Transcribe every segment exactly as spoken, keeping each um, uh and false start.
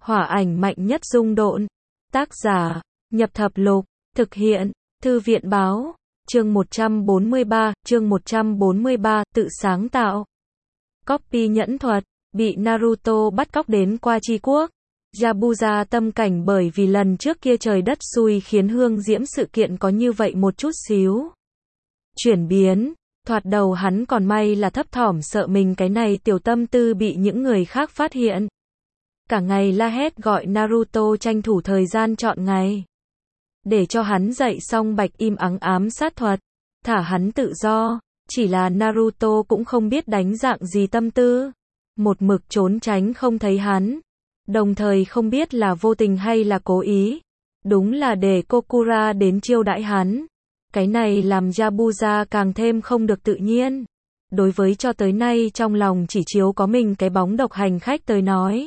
Hỏa ảnh mạnh nhất dung độn. Tác giả, Nhập Thập Lục. Thực hiện, Thư viện Báo. Chương một trăm bốn mươi ba, chương một trăm bốn mươi ba, tự sáng tạo. Copy nhẫn thuật, bị Naruto bắt cóc đến Qua Chi Quốc. Yabuza tâm cảnh bởi vì lần trước kia trời đất xui khiến hương diễm sự kiện có như vậy một chút xíu chuyển biến. Thoạt đầu hắn còn may là thấp thỏm sợ mình cái này tiểu tâm tư bị những người khác phát hiện. Cả ngày la hét gọi Naruto tranh thủ thời gian chọn ngày. Để cho hắn dạy xong bạch im ắng ám sát thuật. Thả hắn tự do. Chỉ là Naruto cũng không biết đánh dạng gì tâm tư. Một mực trốn tránh không thấy hắn. Đồng thời không biết là vô tình hay là cố ý. Đúng là để Kokura đến chiêu đãi hắn. Cái này làm Yabuza càng thêm không được tự nhiên. Đối với cho tới nay trong lòng chỉ chiếu có mình cái bóng độc hành khách tới nói.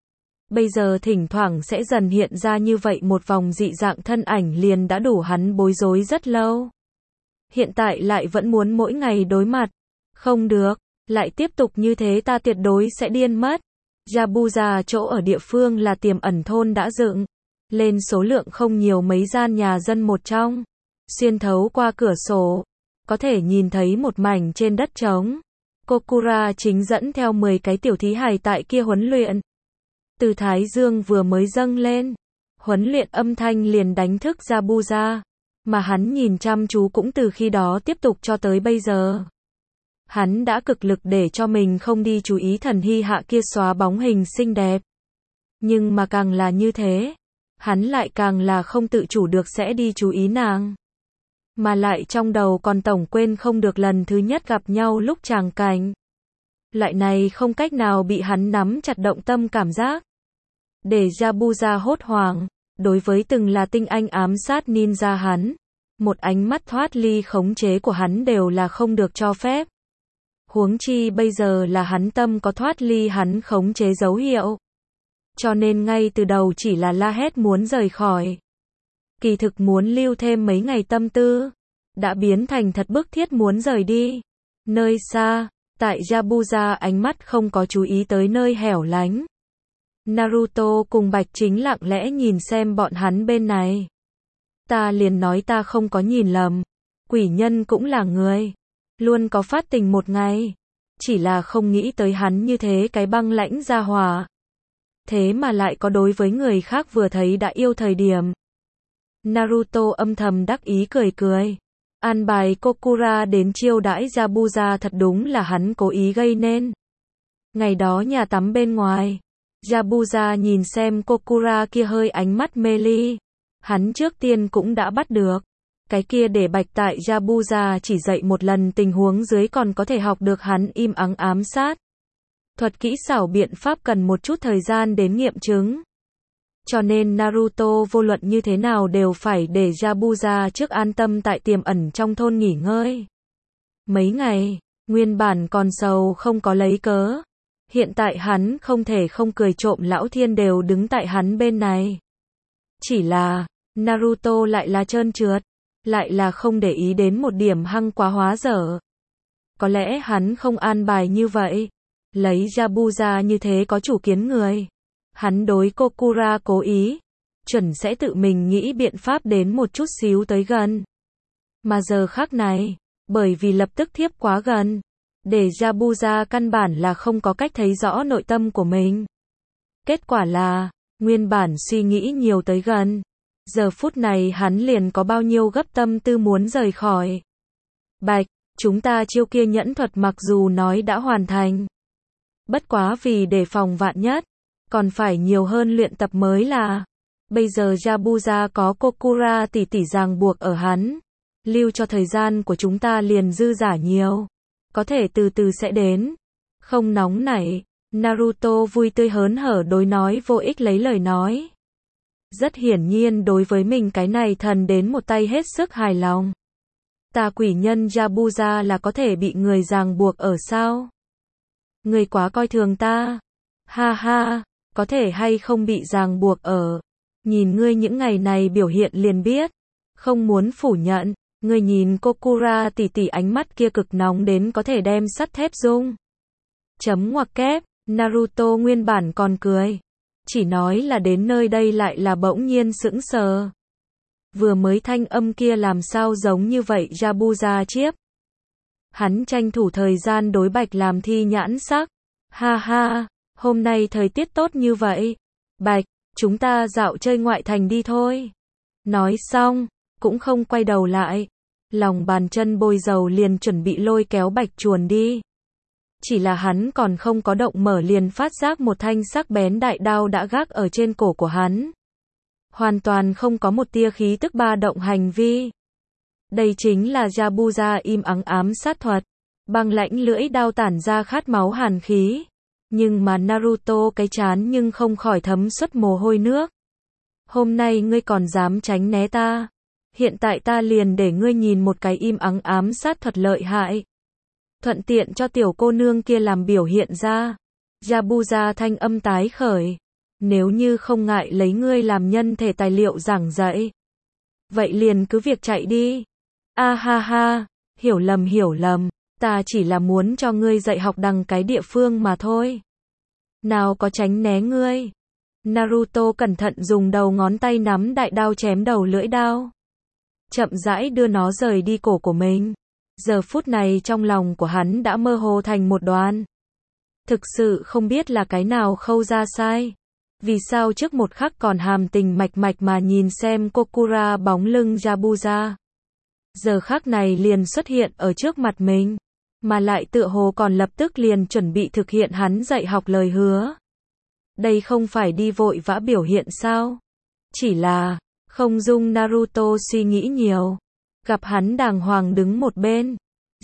Bây giờ thỉnh thoảng sẽ dần hiện ra như vậy một vòng dị dạng thân ảnh liền đã đủ hắn bối rối rất lâu. Hiện tại lại vẫn muốn mỗi ngày đối mặt. Không được, lại tiếp tục như thế ta tuyệt đối sẽ điên mất. Yabuza chỗ ở địa phương là tiềm ẩn thôn đã dựng lên số lượng không nhiều mấy gian nhà dân một trong. Xuyên thấu qua cửa sổ, có thể nhìn thấy một mảnh trên đất trống. Kokura chính dẫn theo mười cái tiểu thí hài tại kia huấn luyện. Từ thái dương vừa mới dâng lên, huấn luyện âm thanh liền đánh thức Yabuza, mà hắn nhìn chăm chú cũng từ khi đó tiếp tục cho tới bây giờ. Hắn đã cực lực để cho mình không đi chú ý thần hy hạ kia xóa bóng hình xinh đẹp. Nhưng mà càng là như thế, hắn lại càng là không tự chủ được sẽ đi chú ý nàng. Mà lại trong đầu còn tổng quên không được lần thứ nhất gặp nhau lúc tràng cảnh. Loại này không cách nào bị hắn nắm chặt động tâm cảm giác. Để Yabuza hốt hoảng, đối với từng là tinh anh ám sát ninja hắn. Một ánh mắt thoát ly khống chế của hắn đều là không được cho phép. Huống chi bây giờ là hắn tâm có thoát ly hắn khống chế dấu hiệu. Cho nên ngay từ đầu chỉ là la hét muốn rời khỏi. Kỳ thực muốn lưu thêm mấy ngày tâm tư. Đã biến thành thật bức thiết muốn rời đi. Nơi xa, tại Yabuza ánh mắt không có chú ý tới nơi hẻo lánh. Naruto cùng Bạch Chính lặng lẽ nhìn xem bọn hắn bên này. Ta liền nói ta không có nhìn lầm. Quỷ nhân cũng là người. Luôn có phát tình một ngày. Chỉ là không nghĩ tới hắn như thế cái băng lãnh ra hòa. Thế mà lại có đối với người khác vừa thấy đã yêu thời điểm. Naruto âm thầm đắc ý cười cười. An bài Kokura đến chiêu đãi Yabuza thật đúng là hắn cố ý gây nên. Ngày đó nhà tắm bên ngoài. Yabuza nhìn xem Kokura kia hơi ánh mắt mê ly. Hắn trước tiên cũng đã bắt được. Cái kia để bạch tại Yabuza chỉ dạy một lần tình huống dưới còn có thể học được hắn im ắng ám sát. Thuật kỹ xảo biện pháp cần một chút thời gian đến nghiệm chứng. Cho nên Naruto vô luận như thế nào đều phải để Yabuza trước an tâm tại tiềm ẩn trong thôn nghỉ ngơi. Mấy ngày, nguyên bản còn sầu không có lấy cớ. Hiện tại hắn không thể không cười trộm lão thiên đều đứng tại hắn bên này. Chỉ là, Naruto lại là trơn trượt. Lại là không để ý đến một điểm hăng quá hóa dở. Có lẽ hắn không an bài như vậy. Lấy Yabuza như thế có chủ kiến người. Hắn đối Kokura cố ý. Chuẩn sẽ tự mình nghĩ biện pháp đến một chút xíu tới gần. Mà giờ khắc này, bởi vì lập tức thiếp quá gần. Để Yabuza căn bản là không có cách thấy rõ nội tâm của mình. Kết quả là, nguyên bản suy nghĩ nhiều tới gần. Giờ phút này hắn liền có bao nhiêu gấp tâm tư muốn rời khỏi. Bạch, chúng ta chiêu kia nhẫn thuật mặc dù nói đã hoàn thành. Bất quá vì đề phòng vạn nhất, còn phải nhiều hơn luyện tập mới là. Bây giờ Yabuza có Kokura tỷ tỷ ràng buộc ở hắn. Lưu cho thời gian của chúng ta liền dư giả nhiều. Có thể từ từ sẽ đến. Không nóng nảy, Naruto vui tươi hớn hở đối nói vô ích lấy lời nói. Rất hiển nhiên đối với mình cái này thần đến một tay hết sức hài lòng. Ta quỷ nhân Yabuza là có thể bị người ràng buộc ở sao? Người quá coi thường ta. Ha ha, có thể hay không bị ràng buộc ở. Nhìn ngươi những ngày này biểu hiện liền biết. Không muốn phủ nhận, ngươi nhìn Kokura tỷ tỷ ánh mắt kia cực nóng đến có thể đem sắt thép dung. Chấm ngoặc kép, Naruto nguyên bản còn cười. Chỉ nói là đến nơi đây lại là bỗng nhiên sững sờ. Vừa mới thanh âm kia làm sao giống như vậy Jabuza chiếp. Hắn tranh thủ thời gian đối Bạch làm thi nhãn sắc. Ha ha, hôm nay thời tiết tốt như vậy. Bạch, chúng ta dạo chơi ngoại thành đi thôi. Nói xong, cũng không quay đầu lại. Lòng bàn chân bôi dầu liền chuẩn bị lôi kéo Bạch chuồn đi. Chỉ là hắn còn không có động mở liền phát giác một thanh sắc bén đại đao đã gác ở trên cổ của hắn. Hoàn toàn không có một tia khí tức ba động hành vi. Đây chính là Jabuza im ắng ám sát thuật. Băng lãnh lưỡi đao tản ra khát máu hàn khí. Nhưng mà Naruto cái chán nhưng không khỏi thấm xuất mồ hôi nước. Hôm nay ngươi còn dám tránh né ta. Hiện tại ta liền để ngươi nhìn một cái im ắng ám sát thuật lợi hại. Thuận tiện cho tiểu cô nương kia làm biểu hiện ra. Jabuza thanh âm tái khởi. Nếu như không ngại lấy ngươi làm nhân thể tài liệu giảng dạy. Vậy liền cứ việc chạy đi. A ha ha, hiểu lầm hiểu lầm. Ta chỉ là muốn cho ngươi dạy học đằng cái địa phương mà thôi. Nào có tránh né ngươi. Naruto cẩn thận dùng đầu ngón tay nắm đại đao chém đầu lưỡi đao. Chậm rãi đưa nó rời đi cổ của mình. Giờ phút này trong lòng của hắn đã mơ hồ thành một đoàn. Thực sự không biết là cái nào khâu ra sai. Vì sao trước một khắc còn hàm tình mạch mạch mà nhìn xem Kokura bóng lưng Jabuza. Giờ khắc này liền xuất hiện ở trước mặt mình. Mà lại tựa hồ còn lập tức liền chuẩn bị thực hiện hắn dạy học lời hứa. Đây không phải đi vội vã biểu hiện sao? Chỉ là, không dung Naruto suy nghĩ nhiều. Gặp hắn đàng hoàng đứng một bên.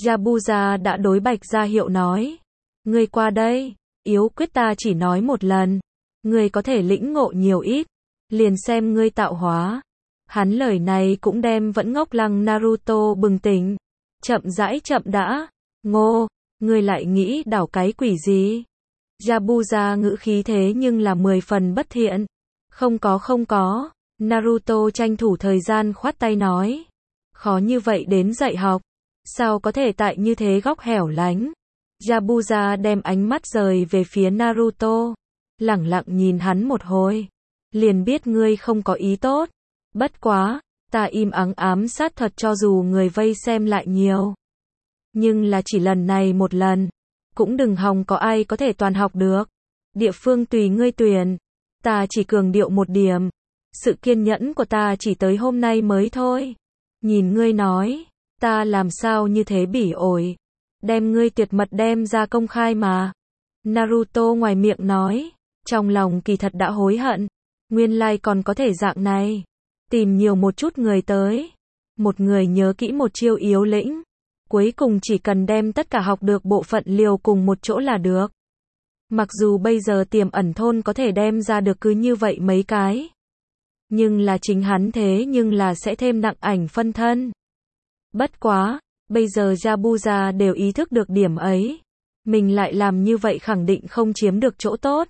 Jabuza đã đối Bạch ra hiệu nói. Ngươi qua đây, yếu quyết ta chỉ nói một lần. Ngươi có thể lĩnh ngộ nhiều ít. Liền xem ngươi tạo hóa. Hắn lời này cũng đem vẫn ngốc lăng Naruto bừng tỉnh. Chậm rãi chậm đã. Ngô, ngươi lại nghĩ đảo cái quỷ gì? Jabuza ngữ khí thế nhưng là mười phần bất thiện. Không có không có. Naruto tranh thủ thời gian khoát tay nói. Khó như vậy đến dạy học. Sao có thể tại như thế góc hẻo lánh? Jabuza đem ánh mắt rời về phía Naruto. Lẳng lặng nhìn hắn một hồi. Liền biết ngươi không có ý tốt. Bất quá, ta im ắng ám sát thuật cho dù người vây xem lại nhiều. Nhưng là chỉ lần này một lần. Cũng đừng hòng có ai có thể toàn học được. Địa phương tùy ngươi tuyển. Ta chỉ cường điệu một điểm. Sự kiên nhẫn của ta chỉ tới hôm nay mới thôi. Nhìn ngươi nói, ta làm sao như thế bỉ ổi. Đem ngươi tuyệt mật đem ra công khai mà. Naruto ngoài miệng nói. Trong lòng kỳ thật đã hối hận. Nguyên lai còn có thể dạng này. Tìm nhiều một chút người tới. Một người nhớ kỹ một chiêu yếu lĩnh. Cuối cùng chỉ cần đem tất cả học được bộ phận liều cùng một chỗ là được. Mặc dù bây giờ tiềm ẩn thôn có thể đem ra được cứ như vậy mấy cái. Nhưng là chính hắn thế nhưng là sẽ thêm nặng ảnh phân thân. Bất quá, bây giờ Jabuza đều ý thức được điểm ấy. Mình lại làm như vậy khẳng định không chiếm được chỗ tốt.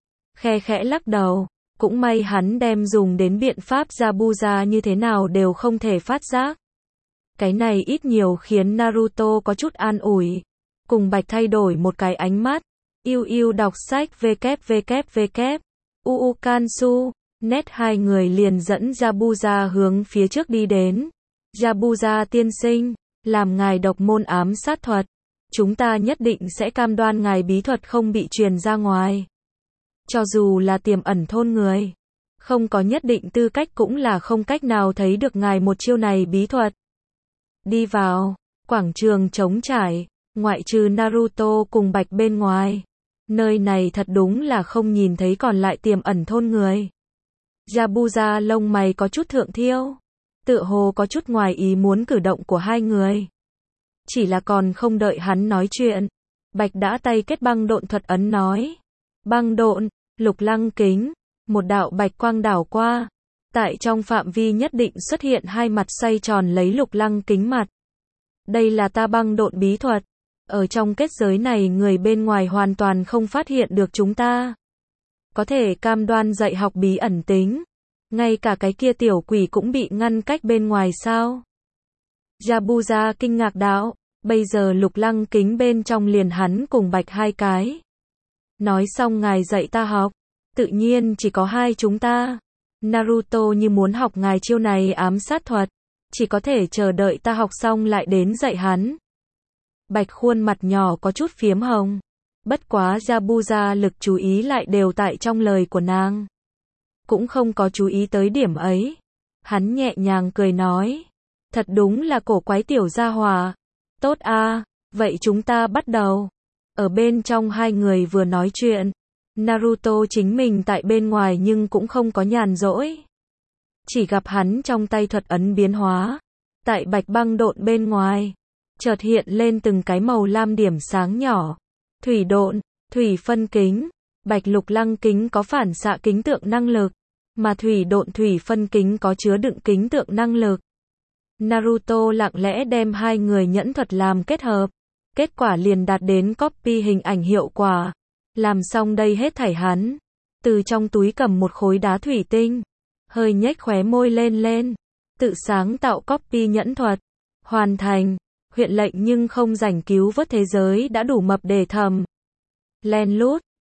Khe khẽ lắc đầu, cũng may hắn đem dùng đến biện pháp Jabuza như thế nào đều không thể phát giác. Cái này ít nhiều khiến Naruto có chút an ủi. Cùng Bạch thay đổi một cái ánh mắt. Yêu yêu đọc sách www. Uukansu. Nét hai người liền dẫn Jabuza hướng phía trước đi đến. Jabuza tiên sinh, làm ngài độc môn ám sát thuật. Chúng ta nhất định sẽ cam đoan ngài bí thuật không bị truyền ra ngoài. Cho dù là tiềm ẩn thôn người. Không có nhất định tư cách cũng là không cách nào thấy được ngài một chiêu này bí thuật. Đi vào, quảng trường trống trải, ngoại trừ Naruto cùng Bạch bên ngoài. Nơi này thật đúng là không nhìn thấy còn lại tiềm ẩn thôn người. Jabuza lông mày có chút thượng thiêu. Tựa hồ có chút ngoài ý muốn cử động của hai người. Chỉ là còn không đợi hắn nói chuyện. Bạch đã tay kết băng độn thuật ấn nói. Băng độn, lục lăng kính. Một đạo bạch quang đảo qua. Tại trong phạm vi nhất định xuất hiện hai mặt xoay tròn lấy lục lăng kính mặt. Đây là ta băng độn bí thuật. Ở trong kết giới này người bên ngoài hoàn toàn không phát hiện được chúng ta. Có thể cam đoan dạy học bí ẩn tính. Ngay cả cái kia tiểu quỷ cũng bị ngăn cách bên ngoài sao? Jabuza kinh ngạc đạo. Bây giờ lục lăng kính bên trong liền hắn cùng Bạch hai cái. Nói xong ngài dạy ta học. Tự nhiên chỉ có hai chúng ta. Naruto như muốn học ngài chiêu này ám sát thuật. Chỉ có thể chờ đợi ta học xong lại đến dạy hắn. Bạch khuôn mặt nhỏ có chút phiếm hồng. Bất quá Yabuza lực chú ý lại đều tại trong lời của nàng. Cũng không có chú ý tới điểm ấy. Hắn nhẹ nhàng cười nói. Thật đúng là cổ quái tiểu gia hòa. Tốt a, vậy chúng ta bắt đầu. Ở bên trong hai người vừa nói chuyện. Naruto chính mình tại bên ngoài nhưng cũng không có nhàn rỗi. Chỉ gặp hắn trong tay thuật ấn biến hóa. Tại bạch băng độn bên ngoài. Chợt hiện lên từng cái màu lam điểm sáng nhỏ. Thủy độn, thủy phân kính. Bạch lục lăng kính có phản xạ kính tượng năng lực. Mà thủy độn thủy phân kính có chứa đựng kính tượng năng lực. Naruto lặng lẽ đem hai người nhẫn thuật làm kết hợp. Kết quả liền đạt đến copy hình ảnh hiệu quả. Làm xong đây hết thảy hắn. Từ trong túi cầm một khối đá thủy tinh. Hơi nhếch khóe môi lên lên. Tự sáng tạo copy nhẫn thuật. Hoàn thành. Huyện lệnh nhưng không rảnh cứu vớt thế giới đã đủ mập để thầm. Len lút.